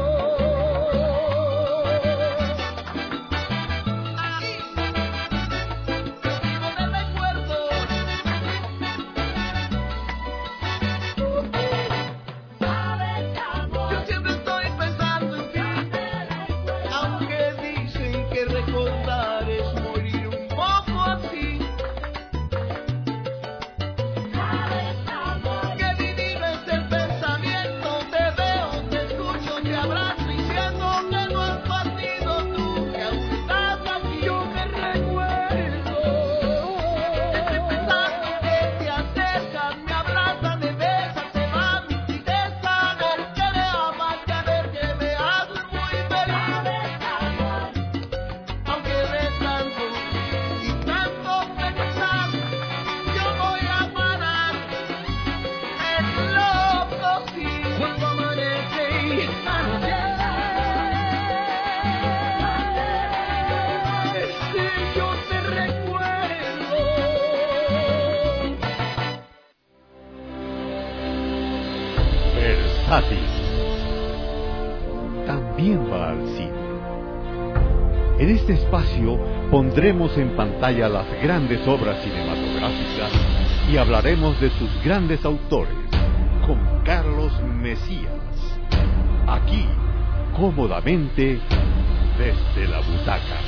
Versátil también va al cine. En este espacio pondremos en pantalla las grandes obras cinematográficas y hablaremos de sus grandes autores, con Carlos Mesías. Aquí, cómodamente, desde la butaca.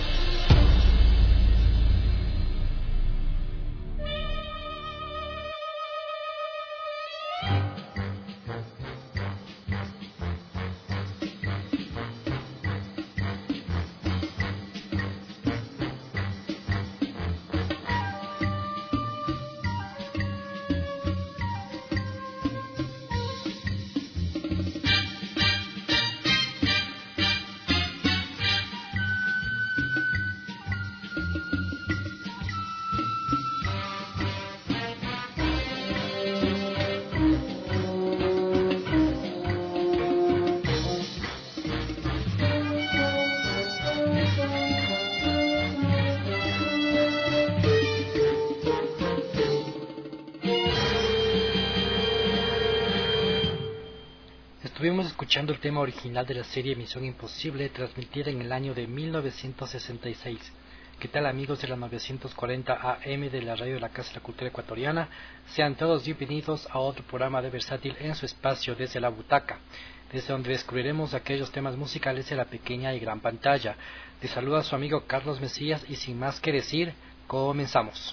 Estuvimos escuchando el tema original de la serie Misión Imposible, transmitida en el año de mil novecientos sesenta y seis. ¿Qué tal, amigos de la novecientos cuarenta A M de la radio de la Casa de la Cultura Ecuatoriana? Sean todos bienvenidos a otro programa de Versátil en su espacio Desde la Butaca, desde donde descubriremos aquellos temas musicales de la pequeña y gran pantalla. Les saluda a su amigo Carlos Mesías y sin más que decir, comenzamos.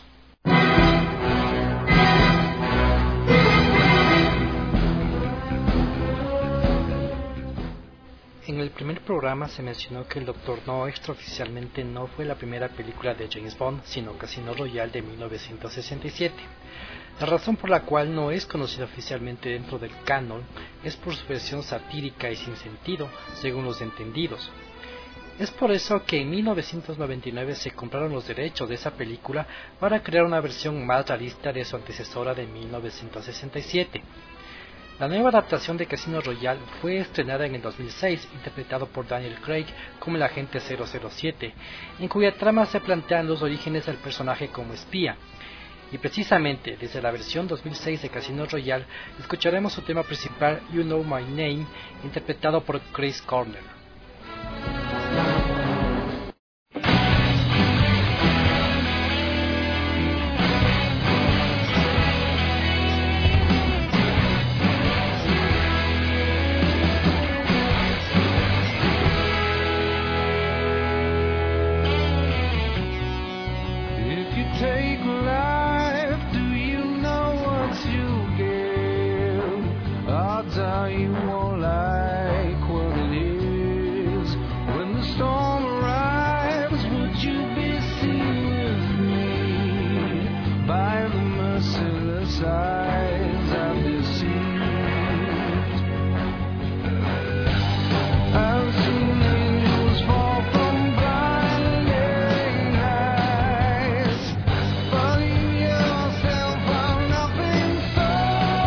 En el primer programa se mencionó que el Doctor No extraoficialmente no fue la primera película de James Bond, sino Casino Royale de mil novecientos sesenta y siete. La razón por la cual no es conocido oficialmente dentro del canon es por su versión satírica y sin sentido, según los entendidos. Es por eso que en mil novecientos noventa y nueve se compraron los derechos de esa película para crear una versión más realista de su antecesora de mil novecientos sesenta y siete. La nueva adaptación de Casino Royale fue estrenada en el dos mil seis, interpretado por Daniel Craig como el agente cero cero siete, en cuya trama se plantean los orígenes del personaje como espía. Y precisamente desde la versión dos mil seis de Casino Royale escucharemos su tema principal, You Know My Name, interpretado por Chris Cornell. But in yourself, I'm nothing so.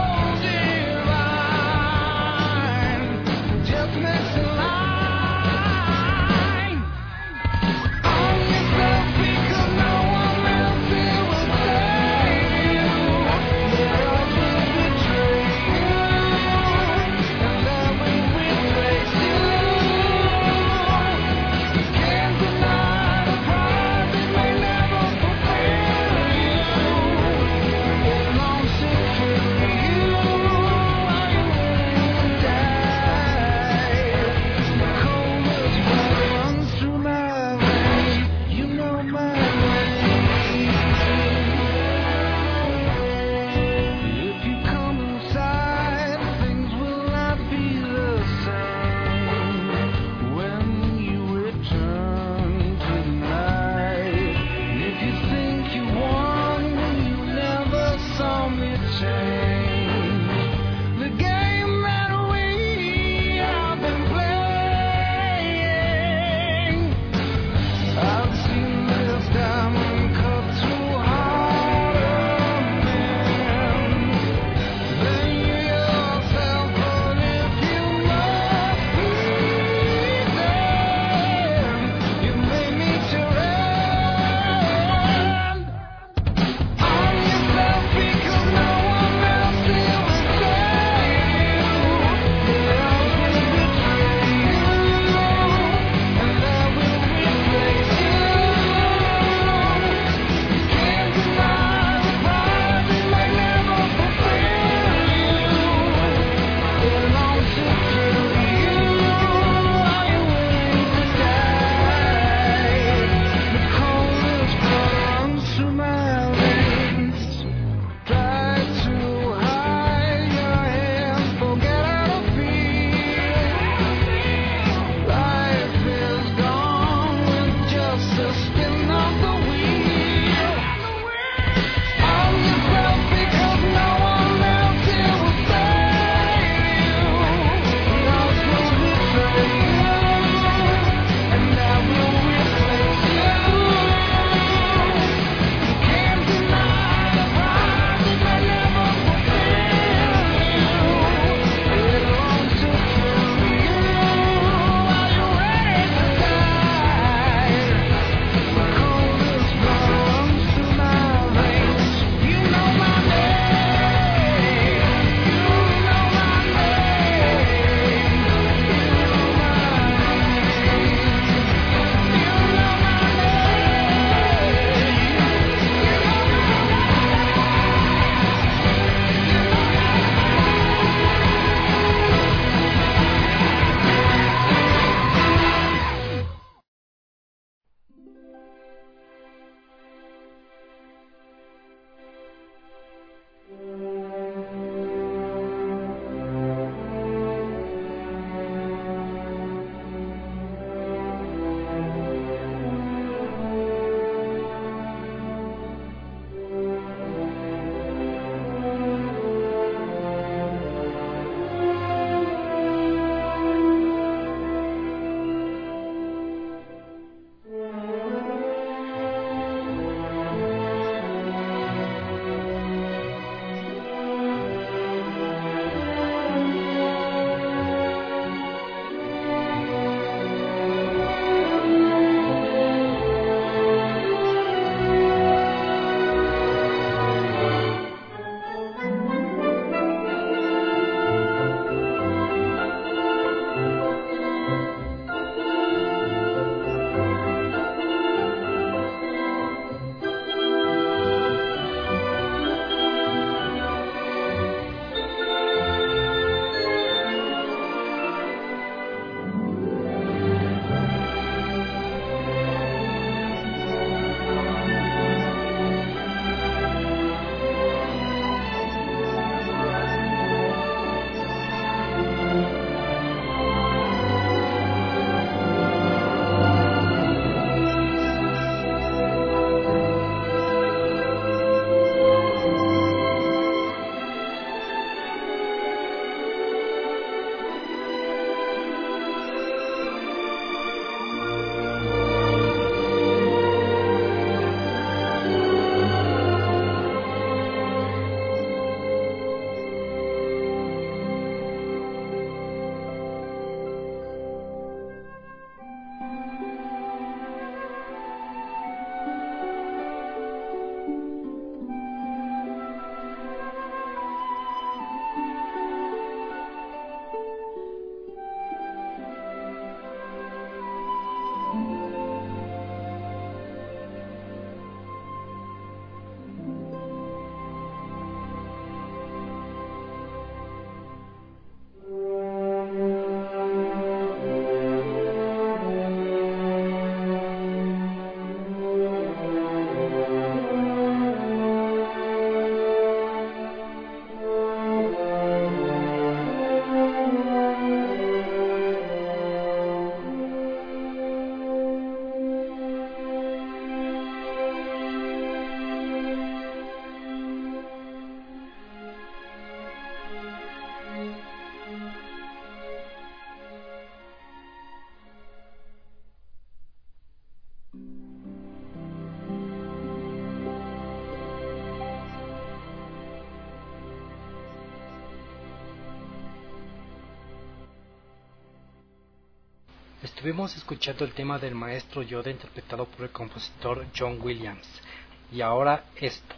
Estuvimos escuchando el tema del maestro Yoda interpretado por el compositor John Williams. Y ahora esto.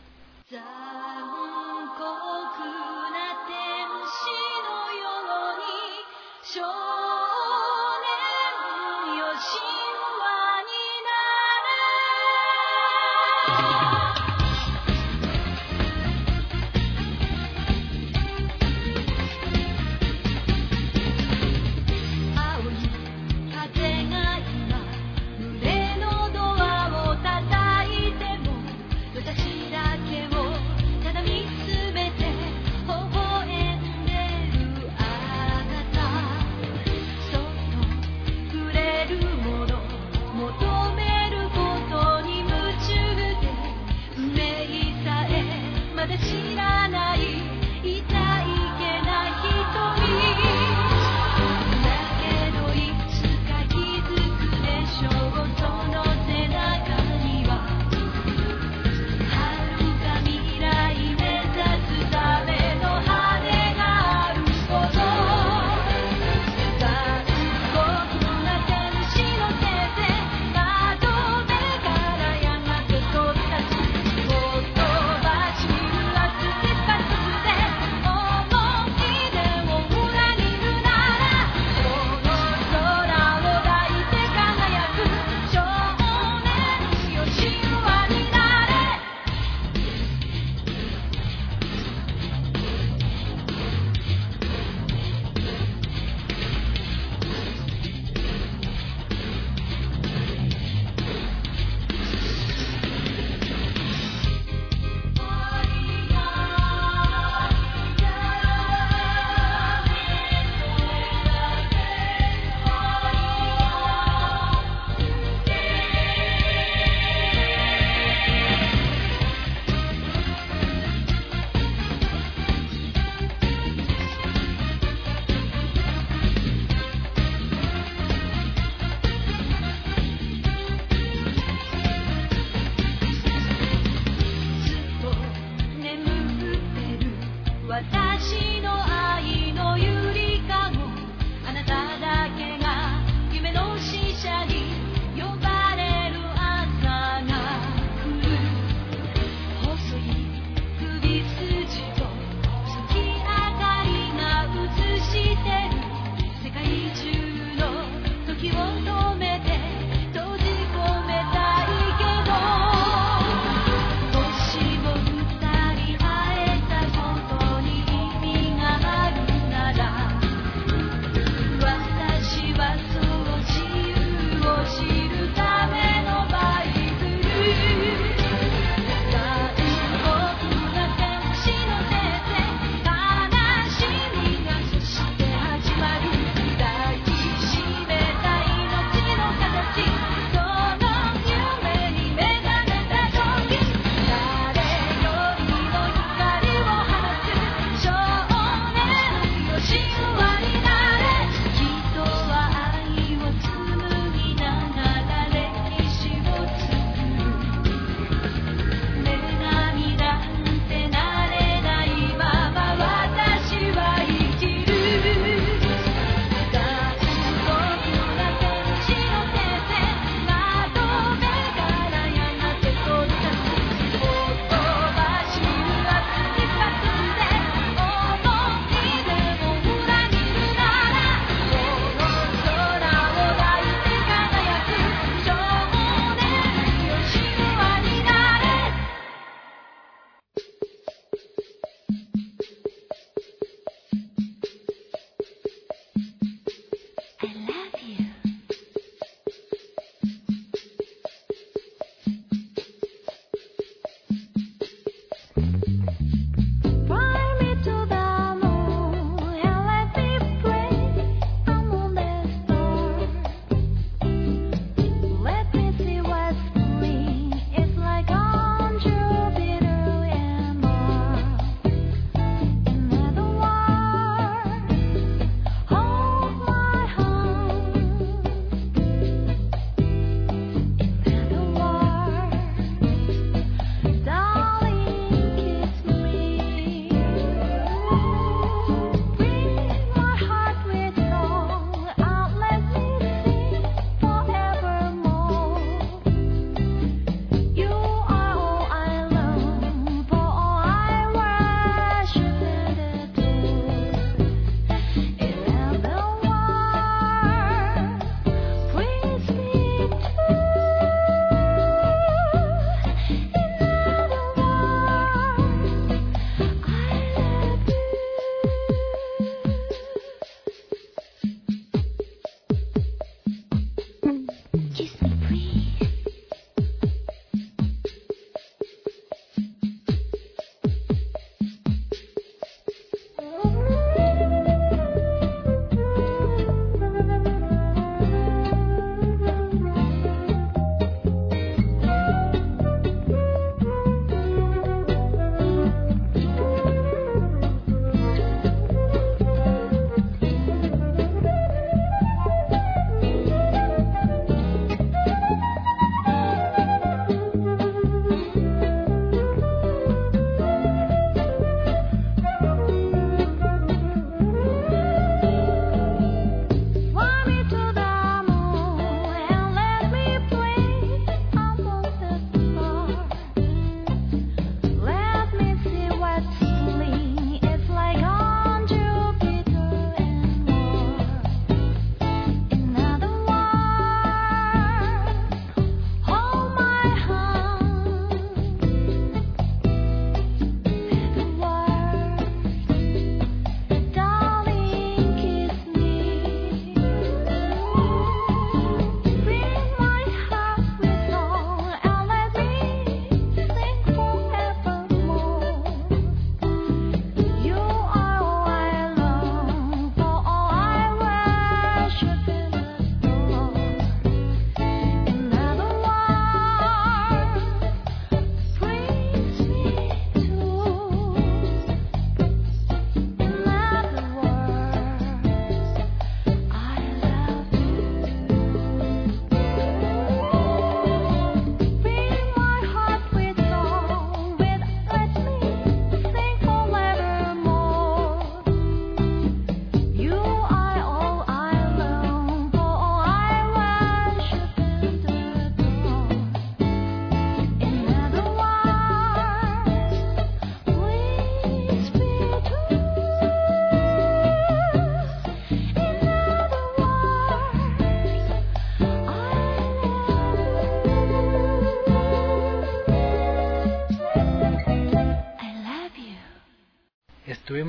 La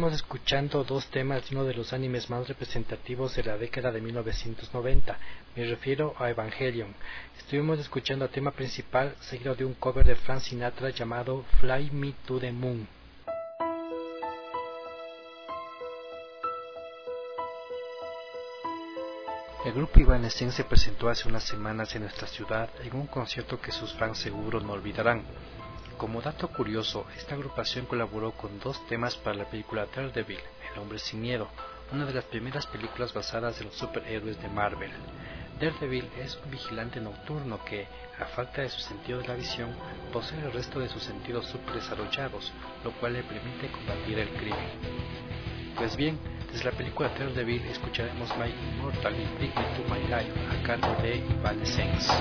Estuvimos escuchando dos temas de uno de los animes más representativos de la década de mil novecientos noventa, me refiero a Evangelion. Estuvimos escuchando el tema principal seguido de un cover de Frank Sinatra llamado Fly Me to the Moon. El grupo Evanescence se presentó hace unas semanas en nuestra ciudad en un concierto que sus fans seguro no olvidarán. Como dato curioso, esta agrupación colaboró con dos temas para la película Daredevil, El Hombre Sin Miedo, una de las primeras películas basadas en los superhéroes de Marvel. Daredevil es un vigilante nocturno que, a falta de su sentido de la visión, posee el resto de sus sentidos super desarrollados, lo cual le permite combatir el crimen. Pues bien, desde la película Daredevil escucharemos My Immortal y Bring Me to My Life a cargo de Evanescence.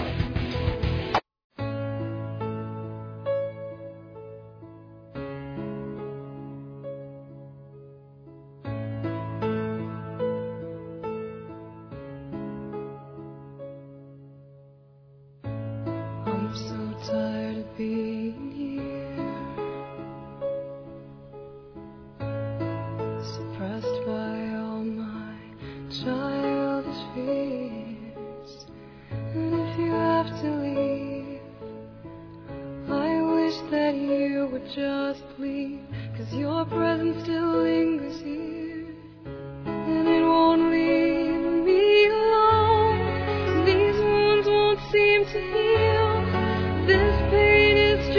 This pain is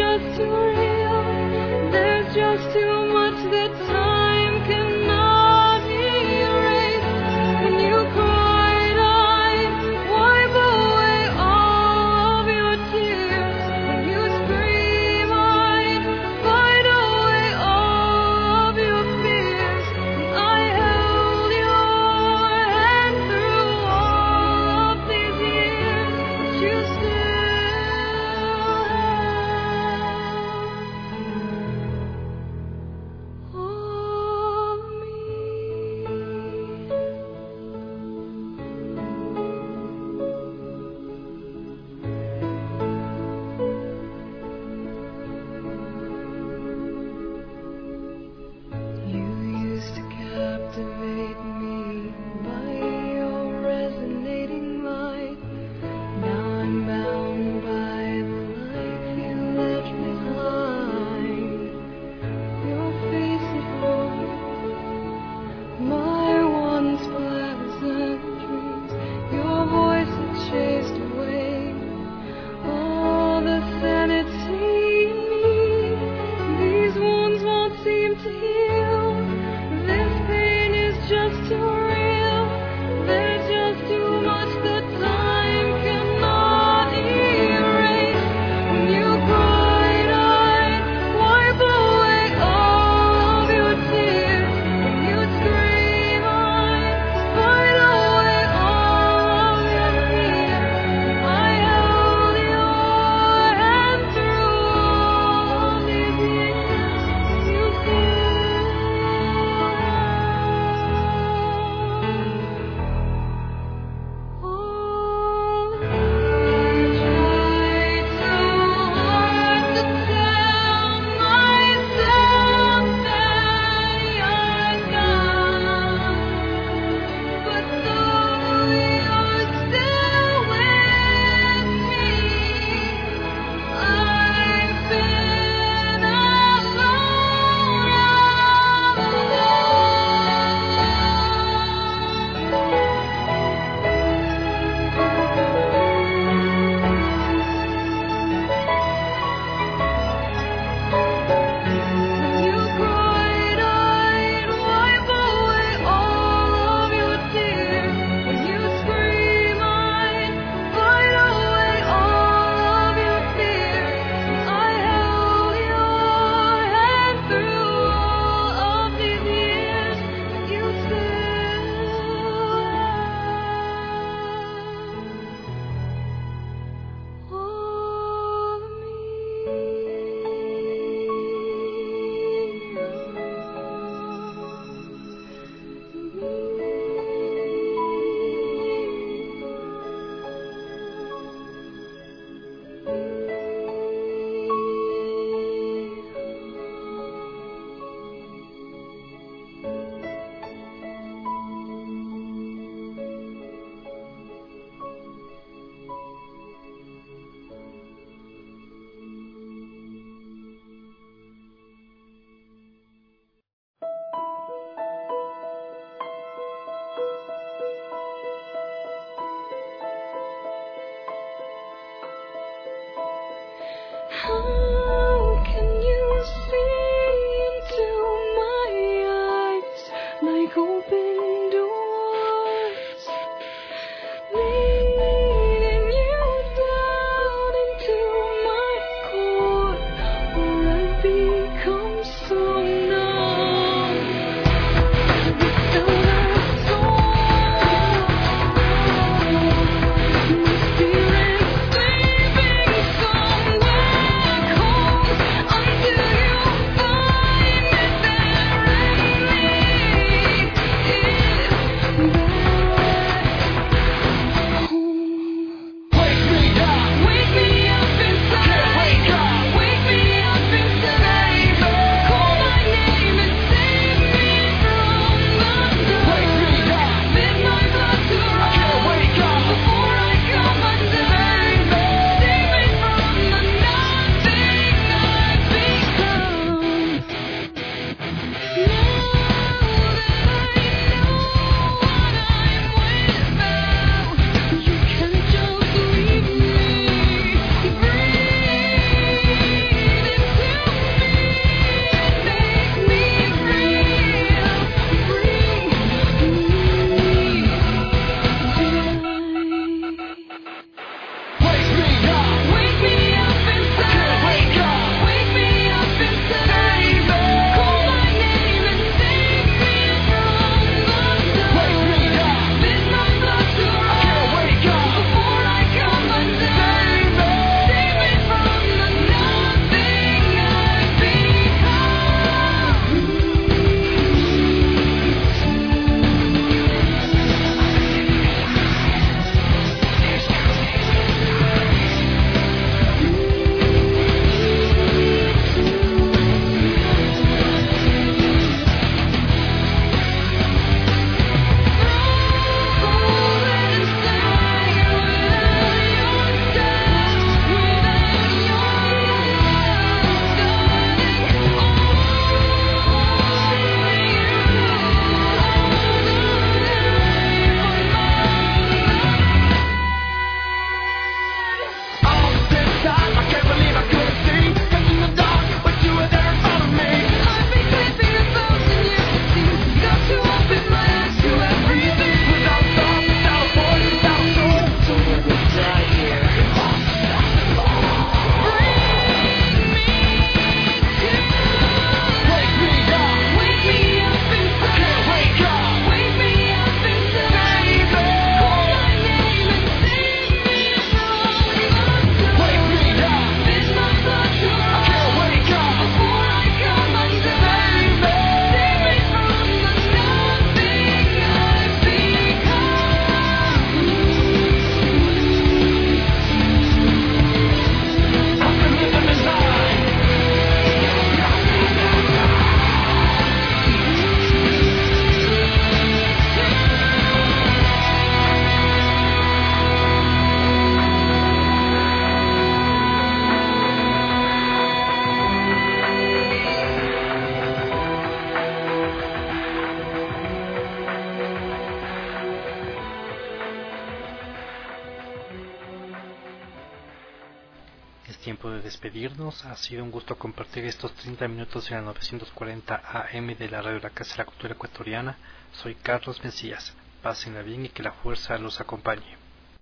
tiempo de despedirnos. Ha sido un gusto compartir estos treinta minutos en la novecientos cuarenta A M de la radio La Casa de la Cultura Ecuatoriana. Soy Carlos Mencías. Pásenla bien y que la fuerza los acompañe.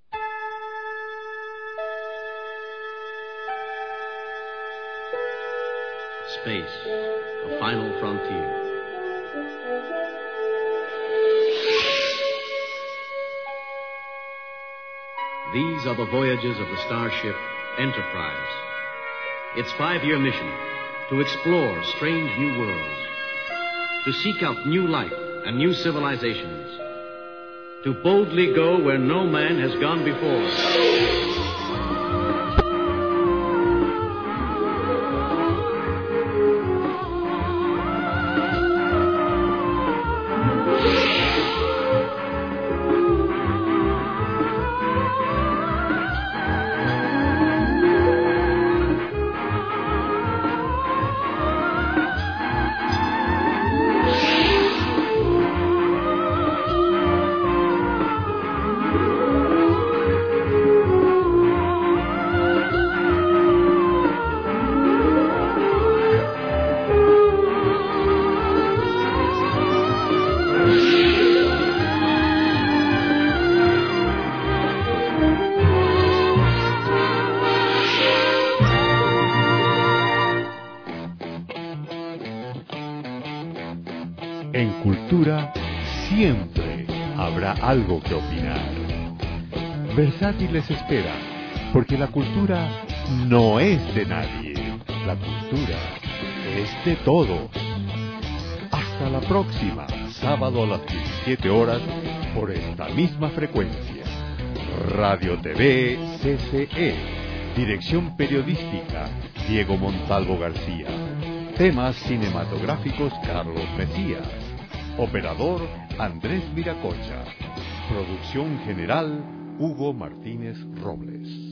Space, a final frontier. These are the voyages of the starship Enterprise. Its five-year mission, to explore strange new worlds, to seek out new life and new civilizations, to boldly go where no man has gone before. cultura siempre habrá algo que opinar. Versátil les espera, porque la cultura no es de nadie, la cultura es de todos. Hasta la próxima, sábado a las diecisiete horas, por esta misma frecuencia. Radio T V C C E, Dirección Periodística, Diego Montalvo García. Temas cinematográficos, Carlos Mesías. Operador, Andrés Miracocha. Producción general, Hugo Martínez Robles.